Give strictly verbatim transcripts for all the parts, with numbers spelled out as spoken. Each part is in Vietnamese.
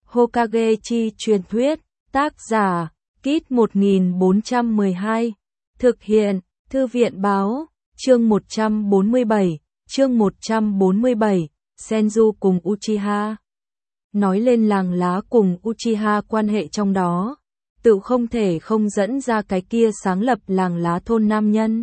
Hokage chi truyền thuyết, tác giả, Kit một nghìn bốn trăm mười hai, thực hiện, Thư viện báo, chương một trăm bốn mươi bảy, chương một trăm bốn mươi bảy, Senju cùng Uchiha. Nói lên làng lá cùng Uchiha quan hệ trong đó, tự không thể không dẫn ra cái kia sáng lập làng lá thôn nam nhân.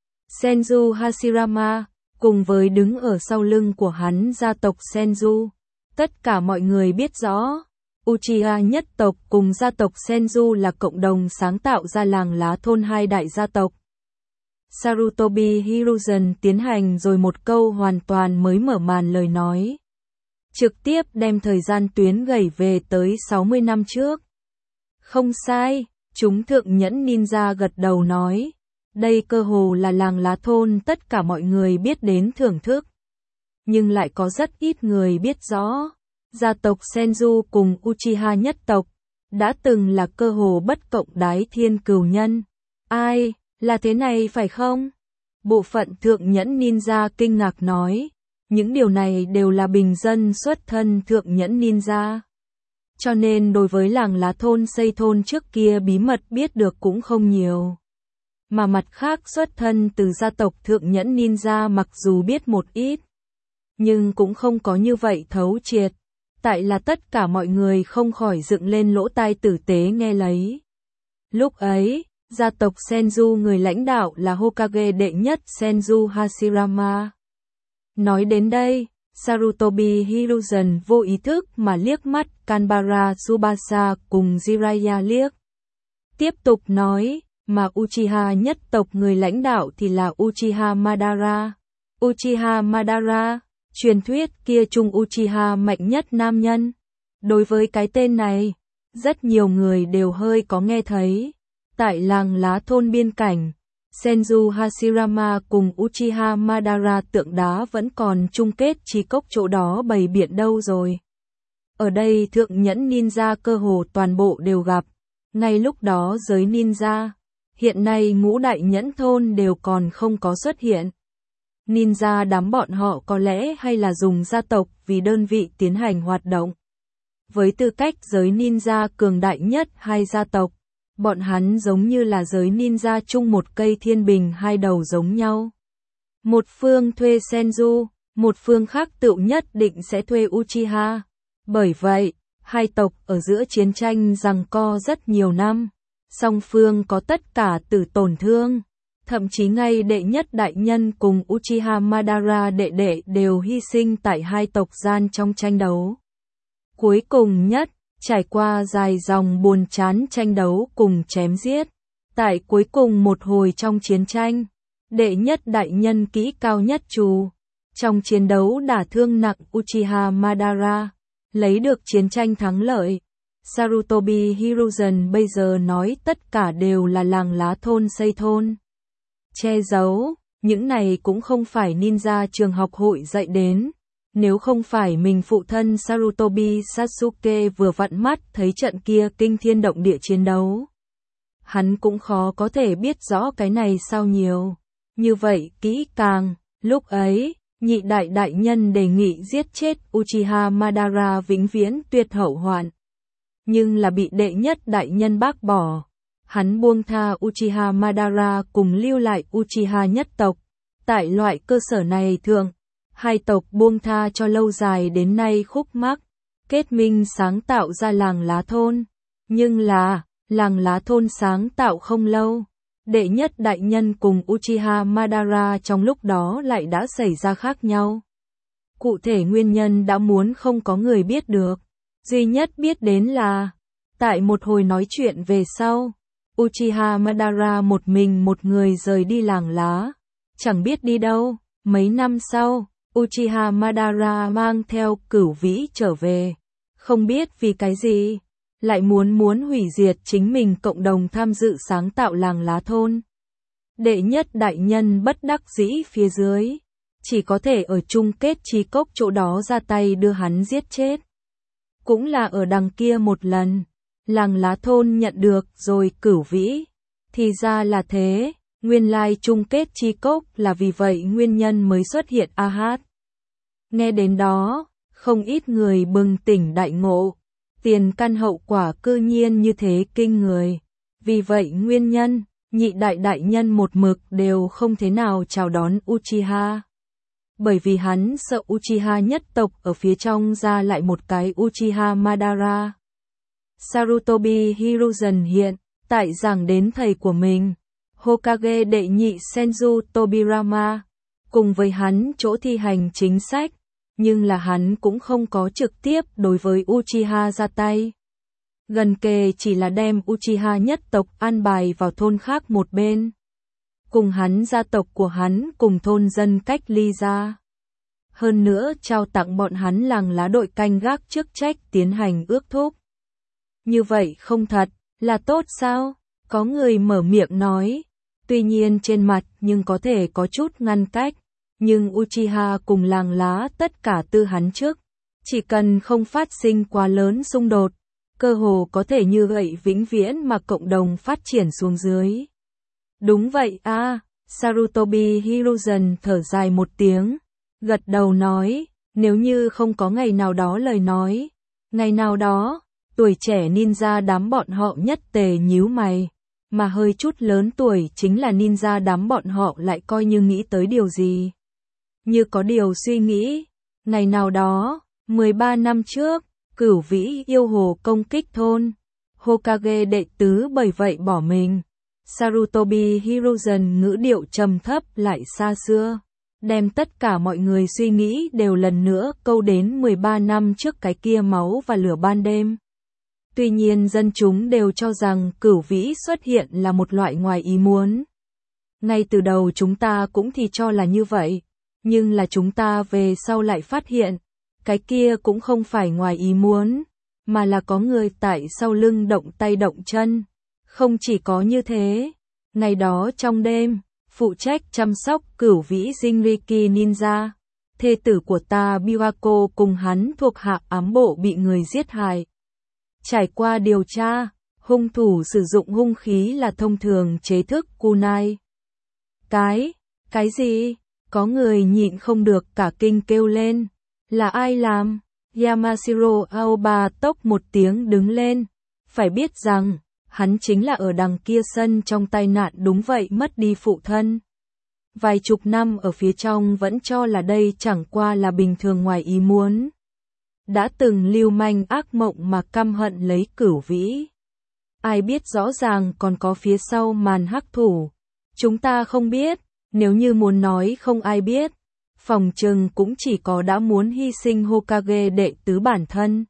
Senju Hashirama, cùng với đứng ở sau lưng của hắn gia tộc Senju. Tất cả mọi người biết rõ, Uchiha nhất tộc cùng gia tộc Senju là cộng đồng sáng tạo ra làng lá thôn hai đại gia tộc. Sarutobi Hiruzen tiến hành rồi một câu hoàn toàn mới mở màn lời nói. Trực tiếp đem thời gian tuyến gẩy về tới sáu mươi năm trước. Không sai, chúng thượng nhẫn ninja gật đầu nói. Đây cơ hồ là làng lá thôn tất cả mọi người biết đến thưởng thức. Nhưng lại có rất ít người biết rõ. Gia tộc Senju cùng Uchiha nhất tộc đã từng là cơ hồ bất cộng đái thiên cửu nhân. Ai, là thế này phải không? Bộ phận thượng nhẫn ninja kinh ngạc nói. Những điều này đều là bình dân xuất thân thượng nhẫn ninja. Cho nên đối với làng lá thôn xây thôn trước kia bí mật biết được cũng không nhiều. Mà mặt khác xuất thân từ gia tộc thượng nhẫn ninja mặc dù biết một ít, nhưng cũng không có như vậy thấu triệt. Tại là tất cả mọi người không khỏi dựng lên lỗ tai tử tế nghe lấy. Lúc ấy, gia tộc Senju người lãnh đạo là Hokage đệ nhất Senju Hashirama. Nói đến đây, Sarutobi Hiruzen vô ý thức mà liếc mắt Kanbara Tsubasa cùng Jiraiya liếc. Tiếp tục nói, mà Uchiha nhất tộc người lãnh đạo thì là Uchiha Madara. Uchiha Madara, truyền thuyết kia chung Uchiha mạnh nhất nam nhân. Đối với cái tên này, rất nhiều người đều hơi có nghe thấy. Tại làng lá thôn biên cảnh, Senju Hashirama cùng Uchiha Madara tượng đá vẫn còn chung kết chi cốc chỗ đó bày biện đâu rồi. Ở đây thượng nhẫn ninja cơ hồ toàn bộ đều gặp. Ngay lúc đó giới ninja, hiện nay ngũ đại nhẫn thôn đều còn không có xuất hiện. Ninja đám bọn họ có lẽ hay là dùng gia tộc vì đơn vị tiến hành hoạt động. Với tư cách giới ninja cường đại nhất hai gia tộc, bọn hắn giống như là giới ninja chung một cây thiên bình hai đầu giống nhau. Một phương thuê Senju, một phương khác tự nhất định sẽ thuê Uchiha. Bởi vậy, hai tộc ở giữa chiến tranh giằng co rất nhiều năm. Song phương có tất cả tử tổn thương. Thậm chí ngay đệ nhất đại nhân cùng Uchiha Madara đệ đệ đều hy sinh tại hai tộc gian trong tranh đấu. Cuối cùng nhất, trải qua dài dòng buồn chán tranh đấu cùng chém giết. Tại cuối cùng một hồi trong chiến tranh, đệ nhất đại nhân kỹ cao nhất trù. Trong chiến đấu đả thương nặng Uchiha Madara, lấy được chiến tranh thắng lợi. Sarutobi Hiruzen bây giờ nói tất cả đều là làng lá thôn xây thôn. Che giấu, những này cũng không phải ninja trường học hội dạy đến. Nếu không phải mình phụ thân Sarutobi Sasuke vừa vặn mắt thấy trận kia kinh thiên động địa chiến đấu, hắn cũng khó có thể biết rõ cái này sao nhiều. Như vậy kỹ càng, lúc ấy, nhị đại đại nhân đề nghị giết chết Uchiha Madara vĩnh viễn tuyệt hậu hoạn. Nhưng là bị đệ nhất đại nhân bác bỏ. Hắn buông tha Uchiha Madara cùng lưu lại Uchiha nhất tộc. Tại loại cơ sở này thường, hai tộc buông tha cho lâu dài đến nay khúc mắc, kết minh sáng tạo ra làng lá thôn. Nhưng là, làng lá thôn sáng tạo không lâu, đệ nhất đại nhân cùng Uchiha Madara trong lúc đó lại đã xảy ra khác nhau. Cụ thể nguyên nhân đã muốn không có người biết được, duy nhất biết đến là, tại một hồi nói chuyện về sau, Uchiha Madara một mình một người rời đi làng lá, chẳng biết đi đâu. Mấy năm sau, Uchiha Madara mang theo Cửu Vĩ trở về, không biết vì cái gì, lại muốn muốn hủy diệt chính mình cộng đồng tham dự sáng tạo làng lá thôn. Đệ nhất đại nhân bất đắc dĩ phía dưới, chỉ có thể ở chung kết chi cốc chỗ đó ra tay đưa hắn giết chết. Cũng là ở đằng kia một lần, làng lá thôn nhận được rồi Cửu Vĩ. Thì ra là thế, nguyên lai chung kết chi cốc là vì vậy nguyên nhân mới xuất hiện A Hát. Nghe đến đó, không ít người bừng tỉnh đại ngộ. tiền căn hậu quả cư nhiên như thế kinh người. Vì vậy nguyên nhân, nhị đại đại nhân một mực đều không thế nào chào đón Uchiha. Bởi vì hắn sợ Uchiha nhất tộc ở phía trong ra lại một cái Uchiha Madara. Sarutobi Hiruzen hiện tại giảng đến thầy của mình, Hokage đệ nhị Senju Tobirama, cùng với hắn chỗ thi hành chính sách, nhưng là hắn cũng không có trực tiếp đối với Uchiha ra tay. Gần kề chỉ là đem Uchiha nhất tộc an bài vào thôn khác một bên. Cùng hắn gia tộc của hắn cùng thôn dân cách ly ra. Hơn nữa trao tặng bọn hắn làng lá đội canh gác chức trách tiến hành ước thúc. Như vậy không thật, là tốt sao? Có người mở miệng nói. Tuy nhiên trên mặt nhưng có thể có chút ngăn cách. Nhưng Uchiha cùng làng lá tất cả tư hắn trước. Chỉ cần không phát sinh quá lớn xung đột. Cơ hồ có thể như vậy vĩnh viễn mà cộng đồng phát triển xuống dưới. Đúng vậy a, à, Sarutobi Hiruzen thở dài một tiếng. Gật đầu nói, nếu như không có ngày nào đó lời nói. Ngày nào đó, tuổi trẻ ninja đám bọn họ nhất tề nhíu mày. Mà hơi chút lớn tuổi chính là ninja đám bọn họ lại coi như nghĩ tới điều gì. Như có điều suy nghĩ. Ngày nào đó, mười ba năm trước, Cửu Vĩ yêu hồ công kích thôn. Hokage đệ tứ bởi vậy bỏ mình. Sarutobi Hiruzen ngữ điệu trầm thấp lại xa xưa. Đem tất cả mọi người suy nghĩ đều lần nữa câu đến mười ba năm trước cái kia máu và lửa ban đêm. Tuy nhiên dân chúng đều cho rằng Cửu Vĩ xuất hiện là một loại ngoài ý muốn. Ngay từ đầu chúng ta cũng thì cho là như vậy. Nhưng là chúng ta về sau lại phát hiện. Cái kia cũng không phải ngoài ý muốn. Mà là có người tại sau lưng động tay động chân. Không chỉ có như thế. Ngày đó trong đêm. Phụ trách chăm sóc Cửu Vĩ Jinriki Ninja. Thê tử của ta Biwako cùng hắn thuộc hạ ám bộ bị người giết hại. Trải qua điều tra, hung thủ sử dụng hung khí là thông thường chế thức kunai. Cái, cái gì? Có người nhịn không được cả kinh kêu lên. Là ai làm? Yamashiro Aoba tốc một tiếng đứng lên. Phải biết rằng, hắn chính là ở đằng kia sân trong tai nạn đúng vậy mất đi phụ thân. Vài chục năm ở phía trong vẫn cho là đây chẳng qua là bình thường ngoài ý muốn. Đã từng lưu manh ác mộng mà căm hận lấy Cửu Vĩ. Ai biết rõ ràng còn có phía sau màn hắc thủ. Chúng ta không biết, nếu như muốn nói không ai biết. Phòng trừng cũng chỉ có đã muốn hy sinh Hokage đệ tứ bản thân.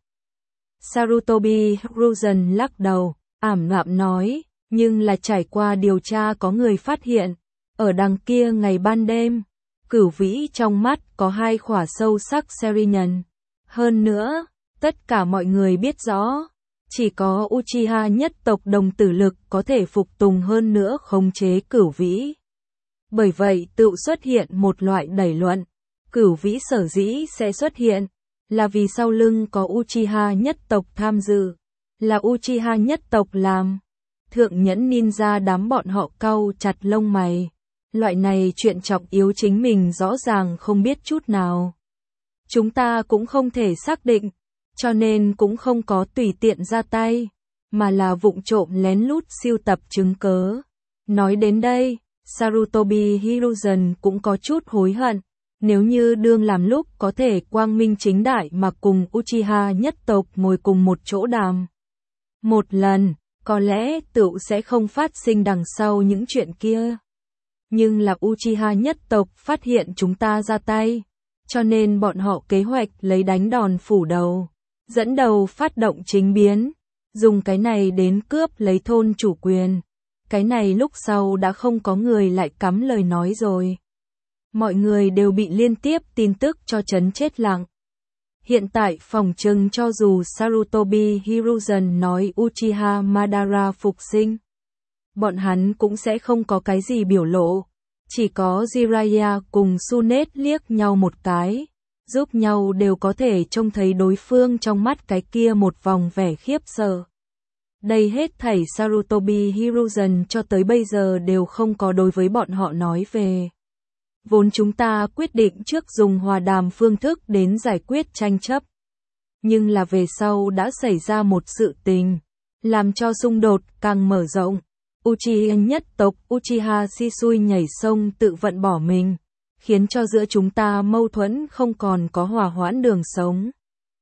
Sarutobi Hiruzen lắc đầu, ảm đạm nói, nhưng là trải qua điều tra có người phát hiện. Ở đằng kia ngày ban đêm, Cửu Vĩ trong mắt có hai khỏa sâu sắc Serinyân. Hơn nữa, tất cả mọi người biết rõ, chỉ có Uchiha nhất tộc đồng tử lực có thể phục tùng hơn nữa khống chế Cửu Vĩ. Bởi vậy tự xuất hiện một loại đẩy luận, Cửu Vĩ sở dĩ sẽ xuất hiện, là vì sau lưng có Uchiha nhất tộc tham dự, là Uchiha nhất tộc làm. Thượng nhẫn ninja đám bọn họ cau chặt lông mày. Loại này chuyện trọng yếu chính mình rõ ràng không biết chút nào. Chúng ta cũng không thể xác định, cho nên cũng không có tùy tiện ra tay, mà là vụng trộm lén lút siêu tập chứng cớ. Nói đến đây, Sarutobi Hiruzen cũng có chút hối hận, nếu như đương làm lúc có thể quang minh chính đại mà cùng Uchiha nhất tộc ngồi cùng một chỗ đàm. Một lần, có lẽ tựu sẽ không phát sinh đằng sau những chuyện kia. Nhưng là Uchiha nhất tộc phát hiện chúng ta ra tay, cho nên bọn họ kế hoạch lấy đánh đòn phủ đầu, dẫn đầu phát động chính biến, dùng cái này đến cướp lấy thôn chủ quyền. Cái này lúc sau đã không có người lại cắm lời nói rồi. Mọi người đều bị liên tiếp tin tức cho chấn chết lặng. Hiện tại phòng trừng cho dù Sarutobi Hiruzen nói Uchiha Madara phục sinh, bọn hắn cũng sẽ không có cái gì biểu lộ. Chỉ có Jiraiya cùng Sunet liếc nhau một cái, giúp nhau đều có thể trông thấy đối phương trong mắt cái kia một vòng vẻ khiếp sợ. Đây hết thảy Sarutobi Hiruzen cho tới bây giờ đều không có đối với bọn họ nói về. Vốn chúng ta quyết định trước dùng hòa đàm phương thức đến giải quyết tranh chấp. Nhưng là về sau đã xảy ra một sự tình, làm cho xung đột càng mở rộng. Uchiha nhất tộc Uchiha Shisui nhảy sông tự vận bỏ mình, khiến cho giữa chúng ta mâu thuẫn không còn có hòa hoãn đường sống.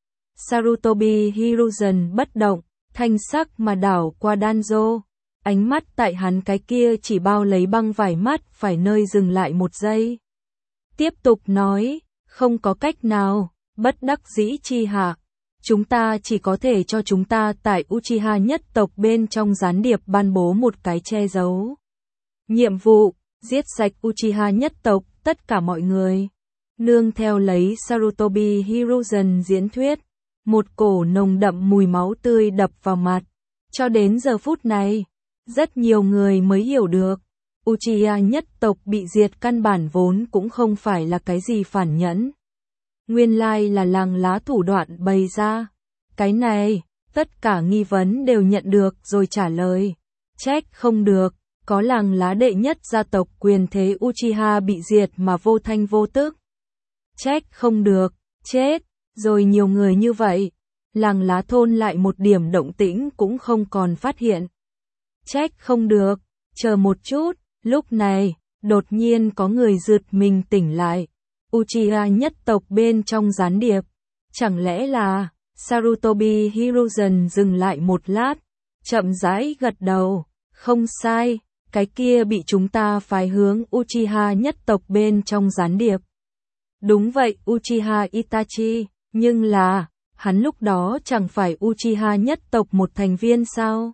Sarutobi Hiruzen bất động, thanh sắc mà đảo qua Danzo. Ánh mắt tại hắn cái kia chỉ bao lấy băng vải mắt phải nơi dừng lại một giây. Tiếp tục nói, không có cách nào, bất đắc dĩ chi hạ. Chúng ta chỉ có thể cho chúng ta tại Uchiha nhất tộc bên trong gián điệp ban bố một cái che giấu. Nhiệm vụ, giết sạch Uchiha nhất tộc, tất cả mọi người. Nương theo lấy Sarutobi Hiruzen diễn thuyết, một cổ nồng đậm mùi máu tươi đập vào mặt. Cho đến giờ phút này, rất nhiều người mới hiểu được, Uchiha nhất tộc bị diệt căn bản vốn cũng không phải là cái gì phản nhẫn. Nguyên lai là làng lá thủ đoạn bày ra. Cái này, tất cả nghi vấn đều nhận được rồi trả lời. Trách không được, có làng lá đệ nhất gia tộc quyền thế Uchiha bị diệt mà vô thanh vô tức. Trách không được, chết, rồi nhiều người như vậy. Làng lá thôn lại một điểm động tĩnh cũng không còn phát hiện. Trách không được, chờ một chút, lúc này, đột nhiên có người giật mình tỉnh lại. Uchiha nhất tộc bên trong gián điệp. Chẳng lẽ là, Sarutobi Hiruzen dừng lại một lát, chậm rãi gật đầu, không sai, cái kia bị chúng ta phái hướng Uchiha nhất tộc bên trong gián điệp. Đúng vậy Uchiha Itachi, nhưng là, hắn lúc đó chẳng phải Uchiha nhất tộc một thành viên sao?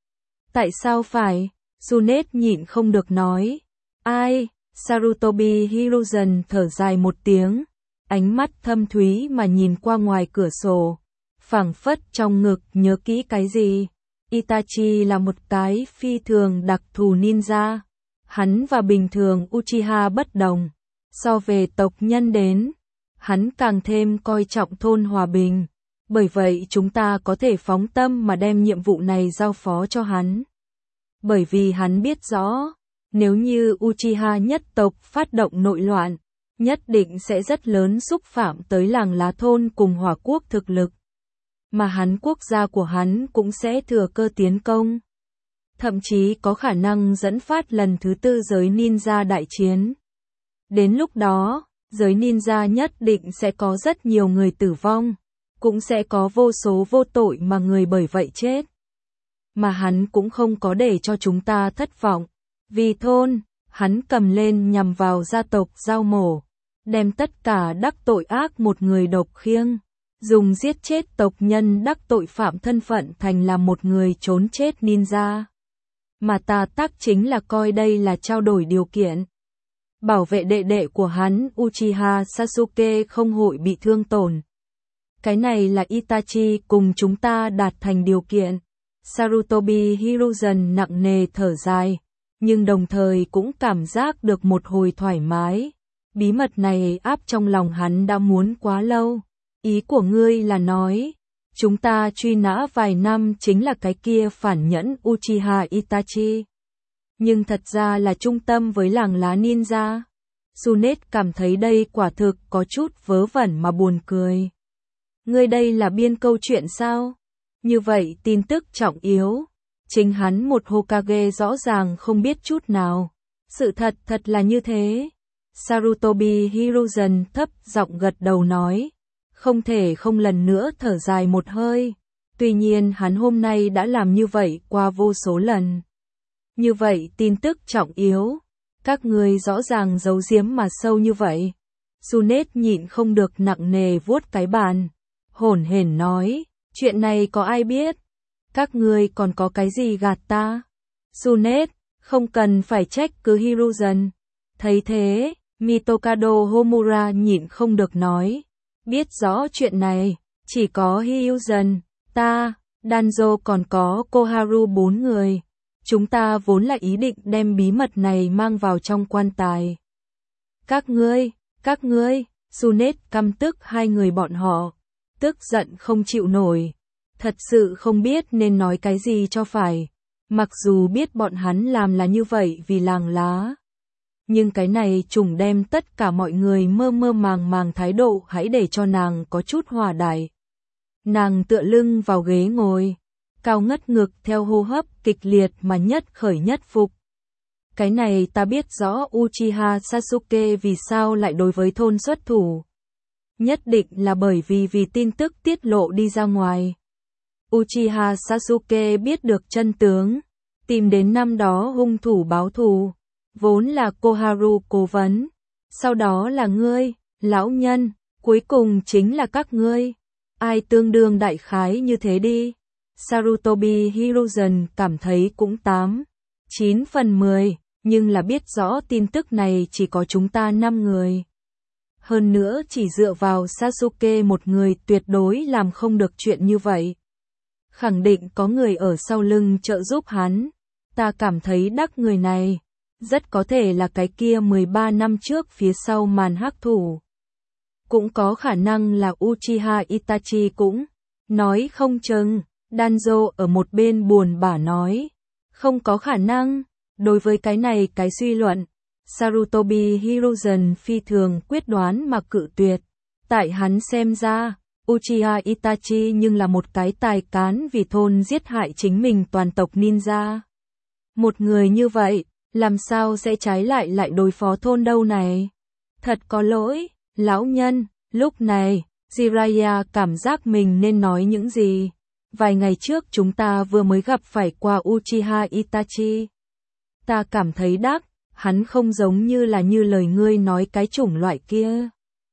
Tại sao phải? Junet nhịn không được nói. Ai? Sarutobi Hiruzen thở dài một tiếng, ánh mắt thâm thúy mà nhìn qua ngoài cửa sổ, phảng phất trong ngực nhớ kỹ cái gì. Itachi là một cái phi thường đặc thù ninja. Hắn và bình thường Uchiha bất đồng. So về tộc nhân đến, hắn càng thêm coi trọng thôn hòa bình. Bởi vậy chúng ta có thể phóng tâm mà đem nhiệm vụ này giao phó cho hắn. Bởi vì hắn biết rõ, nếu như Uchiha nhất tộc phát động nội loạn, nhất định sẽ rất lớn xúc phạm tới làng lá thôn cùng hỏa quốc thực lực. Mà hắn quốc gia của hắn cũng sẽ thừa cơ tiến công. Thậm chí có khả năng dẫn phát lần thứ tư giới ninja đại chiến. Đến lúc đó, giới ninja nhất định sẽ có rất nhiều người tử vong, cũng sẽ có vô số vô tội mà người bởi vậy chết. Mà hắn cũng không có để cho chúng ta thất vọng. Vì thôn, hắn cầm lên nhằm vào gia tộc Dao Mổ, đem tất cả đắc tội ác một người độc khiêng, dùng giết chết tộc nhân đắc tội phạm thân phận thành là một người trốn chết ninja. Mà ta tác chính là coi đây là trao đổi điều kiện. Bảo vệ đệ đệ của hắn Uchiha Sasuke không hội bị thương tổn. Cái này là Itachi cùng chúng ta đạt thành điều kiện. Sarutobi Hiruzen nặng nề thở dài, nhưng đồng thời cũng cảm giác được một hồi thoải mái. Bí mật này áp trong lòng hắn đã muốn quá lâu. Ý của ngươi là nói, chúng ta truy nã vài năm chính là cái kia phản nhẫn Uchiha Itachi. Nhưng thật ra là trung tâm với làng lá ninja. Junet cảm thấy đây quả thực có chút vớ vẩn mà buồn cười. Ngươi đây là biên câu chuyện sao? Như vậy tin tức trọng yếu. Chính hắn một Hokage rõ ràng không biết chút nào. Sự thật thật là như thế. Sarutobi Hiruzen thấp giọng gật đầu nói. Không thể không lần nữa thở dài một hơi. Tuy nhiên hắn hôm nay đã làm như vậy qua vô số lần. Như vậy tin tức trọng yếu. Các người rõ ràng giấu giếm mà sâu như vậy. Junet nhịn không được nặng nề vuốt cái bàn. Hổn hển nói. Chuyện này có ai biết? Các ngươi còn có cái gì gạt ta? Junet, không cần phải trách cứ Hiruzen. Thấy thế, Mitokado Homura nhịn không được nói. Biết rõ chuyện này, chỉ có Hiruzen, ta, Danzo còn có Koharu bốn người. Chúng ta vốn là ý định đem bí mật này mang vào trong quan tài. Các ngươi, các ngươi, Junet căm tức hai người bọn họ. Tức giận không chịu nổi. Thật sự không biết nên nói cái gì cho phải. Mặc dù biết bọn hắn làm là như vậy vì làng lá. Nhưng cái này trùng đem tất cả mọi người mơ mơ màng màng thái độ hãy để cho nàng có chút hòa đại. Nàng tựa lưng vào ghế ngồi, cao ngất ngực theo hô hấp kịch liệt mà nhất khởi nhất phục. Cái này ta biết rõ Uchiha Sasuke vì sao lại đối với thôn xuất thủ. Nhất định là bởi vì vì tin tức tiết lộ đi ra ngoài. Uchiha Sasuke biết được chân tướng, tìm đến năm đó hung thủ báo thù, vốn là Koharu cố vấn, sau đó là ngươi, lão nhân, cuối cùng chính là các ngươi. Ai tương đương đại khái như thế đi. Sarutobi Hiruzen cảm thấy cũng tám, chín phần mười, nhưng là biết rõ tin tức này chỉ có chúng ta năm người. Hơn nữa chỉ dựa vào Sasuke một người tuyệt đối làm không được chuyện như vậy. Khẳng định có người ở sau lưng trợ giúp hắn. Ta cảm thấy đắc người này, rất có thể là cái kia mười ba năm trước phía sau màn hắc thủ. Cũng có khả năng là Uchiha Itachi cũng. Nói không chừng, Danzo ở một bên buồn bã nói. Không có khả năng. Đối với cái này cái suy luận, Sarutobi Hiruzen phi thường quyết đoán mà cự tuyệt. Tại hắn xem ra, Uchiha Itachi nhưng là một cái tài cán vì thôn giết hại chính mình toàn tộc ninja. Một người như vậy, làm sao sẽ trái lại lại đối phó thôn đâu này? Thật có lỗi, lão nhân, lúc này, Jiraiya cảm giác mình nên nói những gì. Vài ngày trước chúng ta vừa mới gặp phải qua Uchiha Itachi. Ta cảm thấy đắc, hắn không giống như là như lời ngươi nói cái chủng loại kia.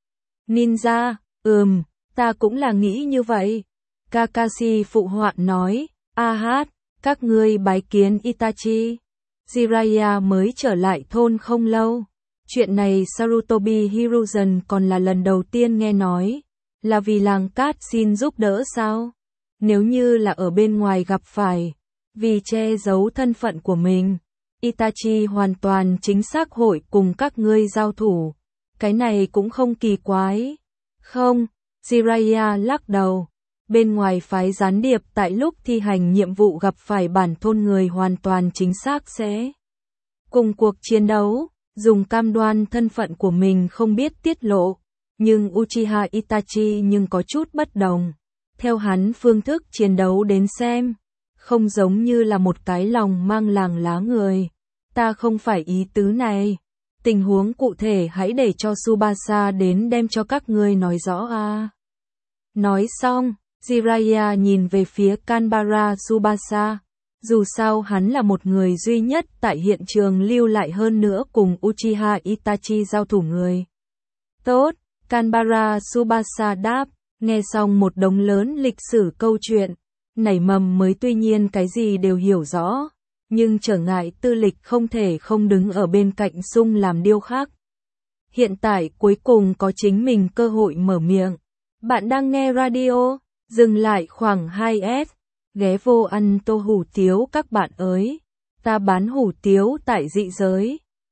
Ninja, ừm, ta cũng là nghĩ như vậy. Kakashi phụ họa nói, a hát, các ngươi bái kiến Itachi. Jiraiya mới trở lại thôn không lâu. Chuyện này Sarutobi Hiruzen còn là lần đầu tiên nghe nói. Là vì làng cát xin giúp đỡ sao? Nếu như là ở bên ngoài gặp phải, vì che giấu thân phận của mình, Itachi hoàn toàn chính xác hội cùng các ngươi giao thủ. Cái này cũng không kỳ quái. Không, Jiraiya lắc đầu. Bên ngoài phái gián điệp tại lúc thi hành nhiệm vụ gặp phải bản thôn người hoàn toàn chính xác sẽ cùng cuộc chiến đấu, dùng cam đoan thân phận của mình không biết tiết lộ. Nhưng Uchiha Itachi nhưng có chút bất đồng. Theo hắn phương thức chiến đấu đến xem, không giống như là một cái lòng mang làng lá người. Ta không phải ý tứ này. Tình huống cụ thể hãy để cho Tsubasa đến đem cho các ngươi nói rõ a. À. Nói xong, Jiraiya nhìn về phía Kanbara Tsubasa. Dù sao hắn là một người duy nhất tại hiện trường lưu lại hơn nữa cùng Uchiha Itachi giao thủ người. Tốt, Kanbara Tsubasa đáp, nghe xong một đống lớn lịch sử câu chuyện, nảy mầm mới tuy nhiên cái gì đều hiểu rõ, nhưng trở ngại tư lịch không thể không đứng ở bên cạnh sung làm điêu khắc. Hiện tại cuối cùng có chính mình cơ hội mở miệng. Bạn đang nghe radio, dừng lại khoảng hai S, ghé vô ăn tô hủ tiếu các bạn ơi. Ta bán hủ tiếu tại dị giới.